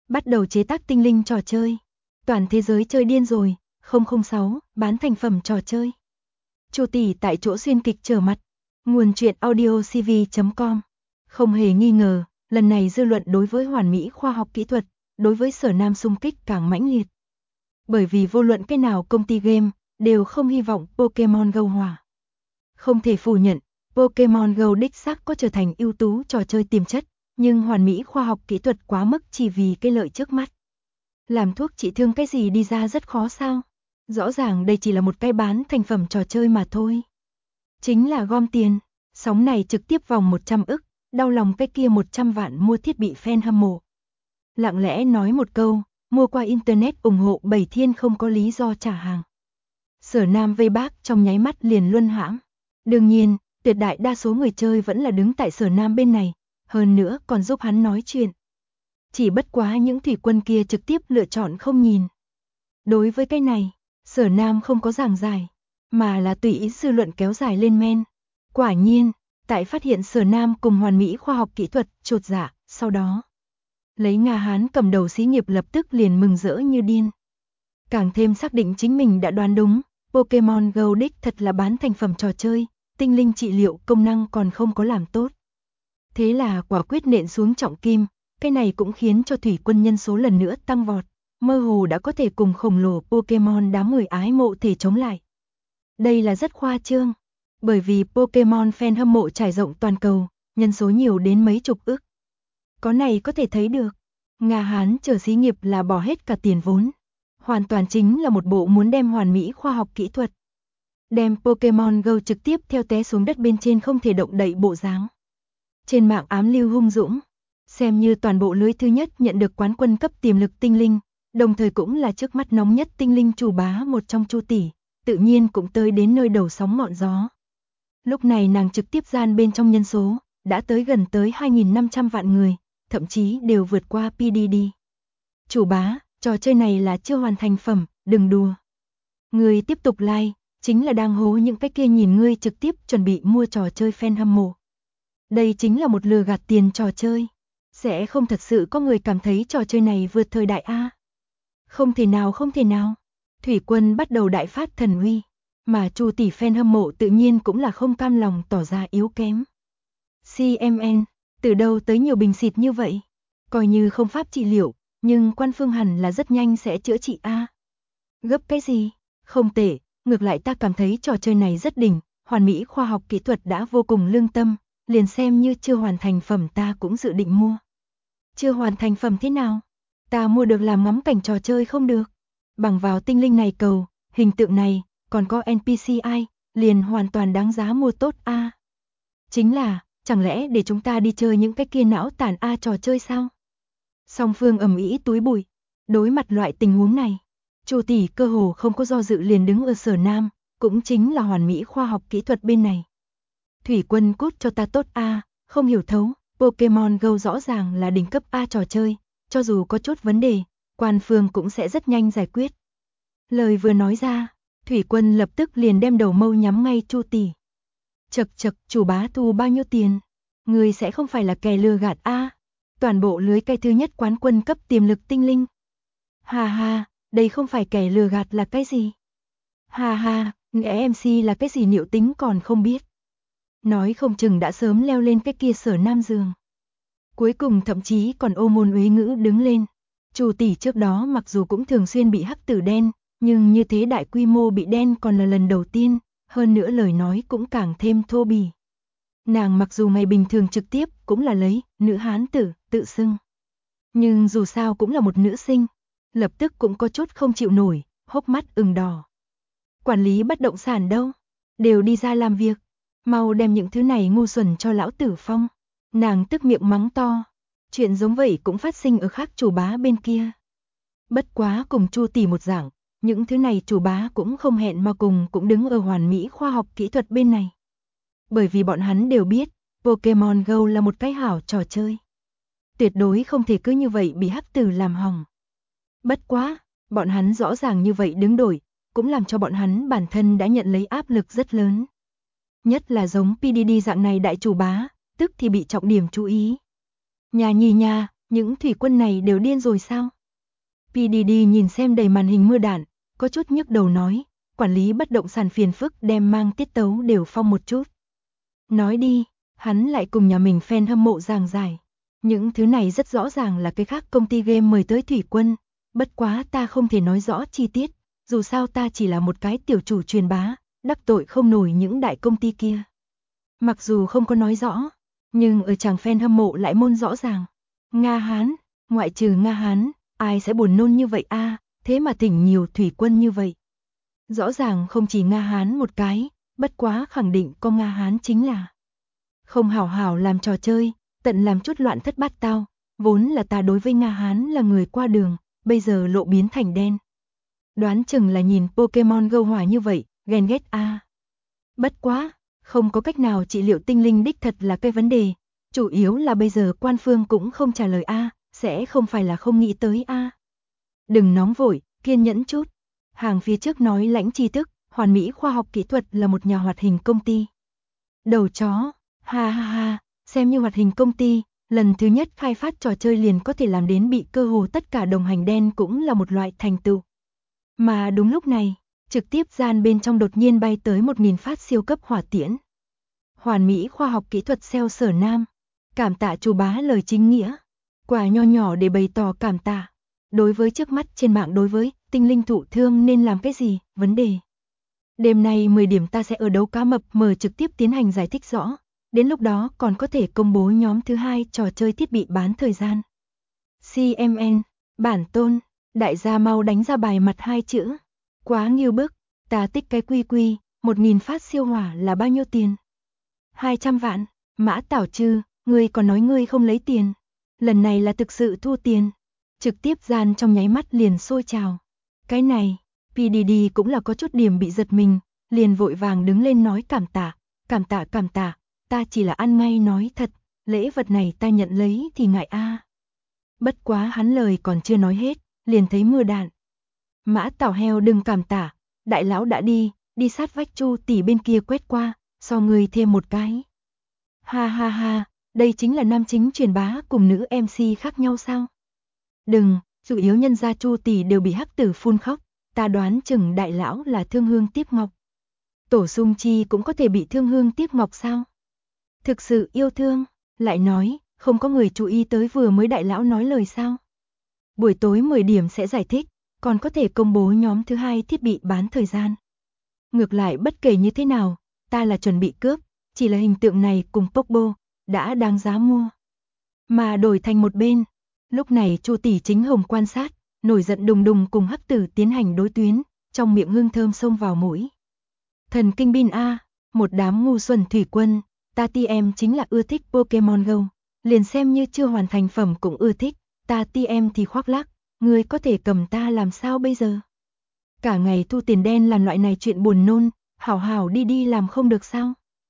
bắt đầu chế tác tinh linh trò chơi. Toàn thế giới chơi điên rồi, 006, bán thành phẩm trò chơi. Chu tỷ tại chỗ xuyên kịch trở mặt. Nguồn truyện audio cv.com. Không hề nghi ngờ, lần này dư luận đối với hoàn mỹ khoa học kỹ thuật, đối với Sở Nam xung kích càng mãnh liệt. Bởi vì vô luận cái nào công ty game, đều không hy vọng Pokemon Go hòa. Không thể phủ nhận, Pokemon Go đích xác có trở thành ưu tú trò chơi tiềm chất, nhưng hoàn mỹ khoa học kỹ thuật quá mức chỉ vì cái lợi trước mắt. Làm thuốc trị thương cái gì đi ra rất khó sao? Rõ ràng đây chỉ là một cái bán thành phẩm trò chơi mà thôi. Chính là gom tiền, sóng này trực tiếp vòng 100 ức, đau lòng cái kia 100 vạn mua thiết bị fan hâm mộ. Lặng lẽ nói một câu, mua qua internet ủng hộ Bảy Thiên không có lý do trả hàng. Sở Nam vây bác trong nháy mắt liền luân hãm. Đương nhiên, tuyệt đại đa số người chơi vẫn là đứng tại Sở Nam bên này, hơn nữa còn giúp hắn nói chuyện. Chỉ bất quá những thủy quân kia trực tiếp lựa chọn không nhìn. Đối với cái này, Sở Nam không có giảng giải, mà là tùy ý dư luận kéo dài lên men. Quả nhiên, tại phát hiện Sở Nam cùng hoàn mỹ khoa học kỹ thuật chột dạ, sau đó lấy Nga Hán cầm đầu xí nghiệp lập tức liền mừng rỡ như điên. Càng thêm xác định chính mình đã đoán đúng, Pokemon Go đích thật là bán thành phẩm trò chơi, tinh linh trị liệu công năng còn không có làm tốt. Thế là quả quyết nện xuống trọng kim, cái này cũng khiến cho thủy quân nhân số lần nữa tăng vọt, mơ hồ đã có thể cùng khổng lồ Pokemon đám người ái mộ thể chống lại. Đây là rất khoa trương, bởi vì Pokemon fan hâm mộ trải rộng toàn cầu, nhân số nhiều đến mấy chục ức. Có này có thể thấy được, Nga Hán chờ xí nghiệp là bỏ hết cả tiền vốn. Hoàn toàn chính là một bộ muốn đem hoàn mỹ khoa học kỹ thuật. Đem Pokemon Go trực tiếp theo té xuống đất bên trên không thể động đậy bộ dáng. Trên mạng ám lưu hung dũng, xem như toàn bộ lưới thứ nhất nhận được quán quân cấp tiềm lực tinh linh, đồng thời cũng là trước mắt nóng nhất tinh linh chủ bá một trong Chu tỷ, tự nhiên cũng tới đến nơi đầu sóng ngọn gió. Lúc này nàng trực tiếp gian bên trong nhân số, đã tới gần tới 2.500 vạn người, thậm chí đều vượt qua PDD. Chủ bá, trò chơi này là chưa hoàn thành phẩm, đừng đùa. Người tiếp tục like, chính là đang hố những cái kia nhìn ngươi trực tiếp chuẩn bị mua trò chơi fan hâm mộ. Đây chính là một lừa gạt tiền trò chơi. Sẽ không thật sự có người cảm thấy trò chơi này vượt thời đại A. Không thể nào không thể nào. Thủy quân bắt đầu đại phát thần uy, mà Chu tỷ fan hâm mộ tự nhiên cũng là không cam lòng tỏ ra yếu kém. CMN, từ đâu tới nhiều bình xịt như vậy? Coi như không pháp trị liệu, nhưng quan phương hẳn là rất nhanh sẽ chữa trị A. Gấp cái gì? Không tệ, ngược lại ta cảm thấy trò chơi này rất đỉnh, hoàn mỹ khoa học kỹ thuật đã vô cùng lương tâm, liền xem như chưa hoàn thành phẩm ta cũng dự định mua. Chưa hoàn thành phẩm thế nào? Ta mua được làm ngắm cảnh trò chơi không được. Bằng vào tinh linh này cầu, hình tượng này, còn có NPCI, liền hoàn toàn đáng giá mua tốt A. Chính là, chẳng lẽ để chúng ta đi chơi những cái kia não tàn A trò chơi sao? Song phương ầm ĩ túi bụi. Đối mặt loại tình huống này, Chu tỷ cơ hồ không có do dự liền đứng ở Sở Nam, cũng chính là hoàn mỹ khoa học kỹ thuật bên này. Thủy quân cút cho ta tốt A, không hiểu thấu, Pokemon Go rõ ràng là đỉnh cấp A trò chơi, cho dù có chút vấn đề, quan phương cũng sẽ rất nhanh giải quyết. Lời vừa nói ra, Thủy quân lập tức liền đem đầu mâu nhắm ngay Chu tỷ. Chậc chậc, chủ bá thu bao nhiêu tiền? Người sẽ không phải là kẻ lừa gạt A. Toàn bộ lưới cây thứ nhất quán quân cấp tiềm lực tinh linh. Ha ha, đây không phải kẻ lừa gạt là cái gì? Ha ha, nghe MC là cái gì liệu tính còn không biết. Nói không chừng đã sớm leo lên cái kia Sở Nam giường. Cuối cùng thậm chí còn ô môn uế ngữ đứng lên. Chu tỷ trước đó mặc dù cũng thường xuyên bị hắc tử đen, nhưng như thế đại quy mô bị đen còn là lần đầu tiên, hơn nữa lời nói cũng càng thêm thô bỉ. Nàng mặc dù ngày bình thường trực tiếp cũng là lấy nữ hán tử tự xưng, nhưng dù sao cũng là một nữ sinh, lập tức cũng có chút không chịu nổi, hốc mắt ửng đỏ. Quản lý bất động sản đâu? Đều đi ra làm việc, mau đem những thứ này ngu xuẩn cho lão tử phong. Nàng tức miệng mắng to. Chuyện giống vậy cũng phát sinh ở khác chủ bá bên kia. Bất quá cùng Chu tỷ một dạng, những thứ này chủ bá cũng không hẹn mà cùng cũng đứng ở hoàn mỹ khoa học kỹ thuật bên này. Bởi vì bọn hắn đều biết, Pokemon Go là một cái hảo trò chơi. Tuyệt đối không thể cứ như vậy bị hắc tử làm hỏng. Bất quá, bọn hắn rõ ràng như vậy đứng đổi, cũng làm cho bọn hắn bản thân đã nhận lấy áp lực rất lớn. Nhất là giống PDD dạng này đại chủ bá, tức thì bị trọng điểm chú ý. Nhà nhì nha, Những thủy quân này đều điên rồi sao? PDD nhìn xem đầy màn hình mưa đạn, có chút nhức đầu nói, quản lý bất động sản phiền phức đem mang tiết tấu đều phong một chút. Nói đi, hắn lại cùng nhà mình fan hâm mộ giảng giải. Những thứ này rất rõ ràng là cái khác công ty game mời tới thủy quân, bất quá ta không thể nói rõ chi tiết, dù sao ta chỉ là một cái tiểu chủ truyền bá, đắc tội không nổi những đại công ty kia. Mặc dù không có nói rõ, nhưng ở chàng fan hâm mộ lại môn rõ ràng. Nga Hán, ngoại trừ Nga Hán, ai sẽ buồn nôn như vậy a, thế mà thỉnh nhiều thủy quân như vậy. Rõ ràng không chỉ Nga Hán một cái, bất quá khẳng định có Nga Hán chính là không hảo hảo làm trò chơi, tận làm chút loạn thất bát tao, vốn là ta đối với Nga Hán là người qua đường, bây giờ lộ biến thành đen. Đoán chừng là nhìn Pokemon Go hỏa như vậy, ghen ghét a. Bất quá, không có cách nào trị liệu tinh linh đích thật là cái vấn đề, chủ yếu là bây giờ quan phương cũng không trả lời a, sẽ không phải là không nghĩ tới a. Đừng nóng vội, kiên nhẫn chút. Hàng phía trước nói lãnh tri thức, Hoàn Mỹ Khoa học Kỹ thuật là một nhà hoạt hình công ty. Đầu chó, ha ha ha, xem như hoạt hình công ty, lần thứ nhất khai phát trò chơi liền có thể làm đến bị cơ hồ tất cả đồng hành đen cũng là một loại thành tựu. Mà đúng lúc này, trực tiếp gian bên trong đột nhiên bay tới 1000 phát siêu cấp hỏa tiễn. Hoàn Mỹ Khoa học Kỹ thuật SEO Sở Nam, cảm tạ chủ bá lời chính nghĩa, quà nho nhỏ để bày tỏ cảm tạ. Đối với trước mắt trên mạng đối với tinh linh thụ thương nên làm cái gì, vấn đề. Đêm nay 10 điểm ta sẽ ở đấu cá mập mở trực tiếp tiến hành giải thích rõ, đến lúc đó còn có thể công bố nhóm thứ 2 trò chơi thiết bị bán thời gian. CMN, bản tôn, đại gia mau đánh ra bài mặt 2 chữ. Quá nghiêu bức, ta tích cái quy, 1000 phát siêu hỏa là bao nhiêu tiền? 200 vạn, Mã Tảo Trư, ngươi còn nói ngươi không lấy tiền. Lần này là thực sự thu tiền. Trực tiếp gian trong nháy mắt liền sôi trào. Cái này, PDD cũng là có chút điểm bị giật mình, liền vội vàng đứng lên nói cảm tạ, ta chỉ là ăn ngay nói thật, lễ vật này ta nhận lấy thì ngại a. Bất quá hắn lời còn chưa nói hết, liền thấy mưa đạn. Mã Tảo heo đừng cảm tạ, đại lão đã đi sát vách Chu tỷ bên kia quét qua, so người thêm một cái. Ha ha ha, đây chính là nam chính truyền bá cùng nữ MC khác nhau sao? Đừng, chủ yếu nhân gia Chu tỷ đều bị hắc tử phun khóc, ta đoán chừng đại lão là thương hương tiếp ngọc. Tổ Sung Chi cũng có thể bị thương hương tiếp ngọc sao? Thực sự yêu thương, lại nói, không có người chú ý tới vừa mới đại lão nói lời sao? Buổi tối 10 điểm sẽ giải thích, còn có thể công bố nhóm thứ 2 thiết bị bán thời gian. Ngược lại bất kể như thế nào, ta là chuẩn bị cướp, chỉ là hình tượng này cùng Pogbo đã đáng giá mua. Mà đổi thành một bên, lúc này Chu tỷ chính hồng quan sát, nổi giận đùng đùng cùng hắc tử tiến hành đối tuyến, trong miệng hương thơm xông vào mũi. Thần kinh bin a, một đám ngu xuẩn thủy quân, ta ti em chính là ưa thích Pokemon Go, liền xem như chưa hoàn thành phẩm cũng ưa thích, ta ti em thì khoác lác, ngươi có thể cầm ta làm sao bây giờ? Cả ngày thu tiền đen làm loại này chuyện buồn nôn, hảo hảo đi làm không được sao?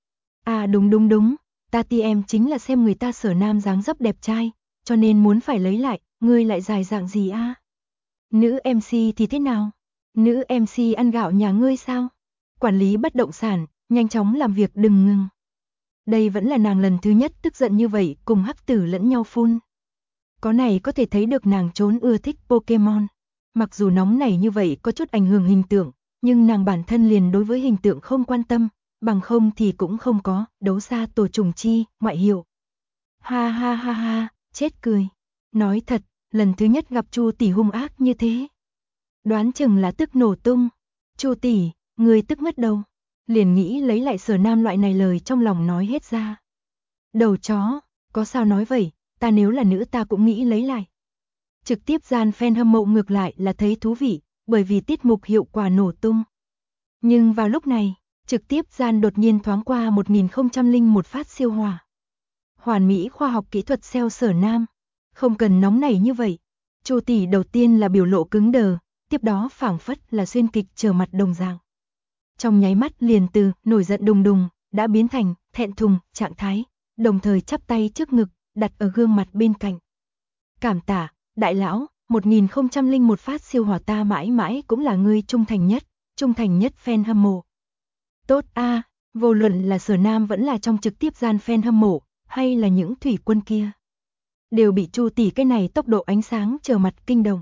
À đúng, ta ti em chính là xem người ta Sở Nam dáng dấp đẹp trai, cho nên muốn phải lấy lại, ngươi lại dài dạng gì a? Nữ MC thì thế nào? Nữ MC ăn gạo nhà ngươi sao? Quản lý bất động sản, nhanh chóng làm việc đừng ngừng. Đây vẫn là nàng lần thứ nhất tức giận như vậy cùng hắc tử lẫn nhau phun. Có này có thể thấy được nàng trốn ưa thích Pokemon. Mặc dù nóng nảy như vậy có chút ảnh hưởng hình tượng, nhưng nàng bản thân liền đối với hình tượng không quan tâm, bằng không thì cũng không có, đấu xa tổ trùng chi, ngoại hiệu. Ha ha ha ha, chết cười. Nói thật, lần thứ nhất gặp Chu tỷ hung ác như thế. Đoán chừng là tức nổ tung. Chu tỷ, người tức mất đâu? Liền nghĩ lấy lại Sở Nam loại này lời trong lòng nói hết ra. Đầu chó, có sao nói vậy, ta nếu là nữ ta cũng nghĩ lấy lại. Trực tiếp gian fan hâm mộ ngược lại là thấy thú vị, bởi vì tiết mục hiệu quả nổ tung. Nhưng vào lúc này, trực tiếp gian đột nhiên thoáng qua 1001 phát siêu hỏa. Hoàn Mỹ Khoa học Kỹ thuật SEO Sở Nam, không cần nóng nảy như vậy. Chu tỷ đầu tiên là biểu lộ cứng đờ, tiếp đó phảng phất là xuyên kịch trở mặt đồng dạng. Trong nháy mắt liền từ nổi giận đùng đùng đã biến thành thẹn thùng trạng thái, đồng thời chắp tay trước ngực, đặt ở gương mặt bên cạnh. Cảm tạ, đại lão, 1001 phát siêu hỏa ta mãi mãi cũng là ngươi trung thành nhất fan hâm mộ. Tốt a, vô luận là Sở Nam vẫn là trong trực tiếp gian fan hâm mộ, hay là những thủy quân kia. đều bị Chu tỷ cái này tốc độ ánh sáng trở mặt kinh động.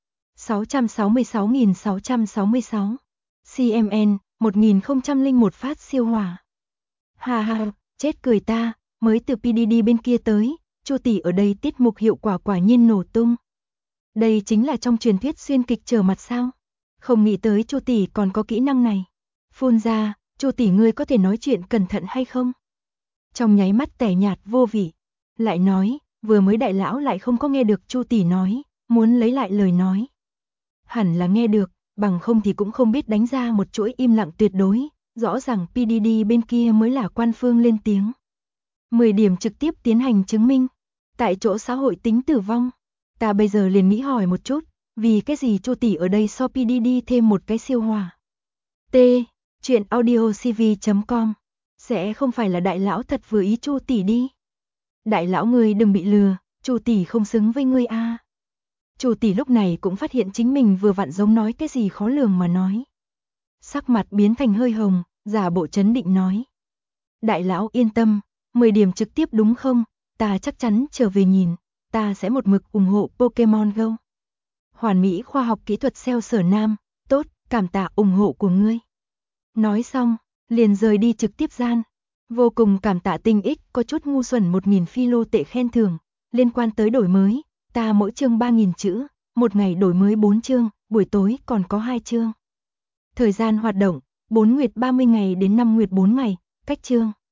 666.666 CMN 1001 phát siêu hỏa. Ha ha, chết cười ta, mới từ PDD bên kia tới, Chu tỷ ở đây tiết mục hiệu quả quả nhiên nổ tung. Đây chính là trong truyền thuyết xuyên kịch trở mặt sao? Không nghĩ tới Chu tỷ còn có kỹ năng này. Phun ra, Chu tỷ ngươi có thể nói chuyện cẩn thận hay không? Trong nháy mắt tẻ nhạt vô vị, lại nói, vừa mới đại lão lại không có nghe được Chu tỷ nói, muốn lấy lại lời nói. Hẳn là nghe được, bằng không thì cũng không biết đánh ra một chuỗi im lặng tuyệt đối, rõ ràng PDD bên kia mới là quan phương lên tiếng. 10 điểm trực tiếp tiến hành chứng minh, tại chỗ xã hội tính tử vong. Ta bây giờ liền nghĩ hỏi một chút, vì cái gì Chu tỷ ở đây so PDD thêm một cái siêu hỏa. T. Chuyện audiocv.com. Sẽ không phải là đại lão thật vừa ý Chu tỷ đi. Đại lão ngươi đừng bị lừa, Chu tỷ không xứng với ngươi a. Chu tỷ lúc này cũng phát hiện chính mình vừa vặn giống nói cái gì khó lường mà nói. Sắc mặt biến thành hơi hồng, giả bộ trấn định nói. Đại lão yên tâm, 10 điểm trực tiếp đúng không? Ta chắc chắn trở về nhìn, ta sẽ một mực ủng hộ Pokemon Go. Hoàn mỹ khoa học kỹ thuật SEO Sở Nam, tốt, cảm tạ ủng hộ của ngươi. Nói xong, liền rời đi trực tiếp gian. Vô cùng cảm tạ Tinh X có chút ngu xuẩn 1000 phi lô tệ khen thưởng, liên quan tới đổi mới, ta mỗi chương 3000 chữ, một ngày đổi mới 4 chương, buổi tối còn có 2 chương. Thời gian hoạt động, 4 nguyệt 30 ngày đến 5 nguyệt 4 ngày, cách chương.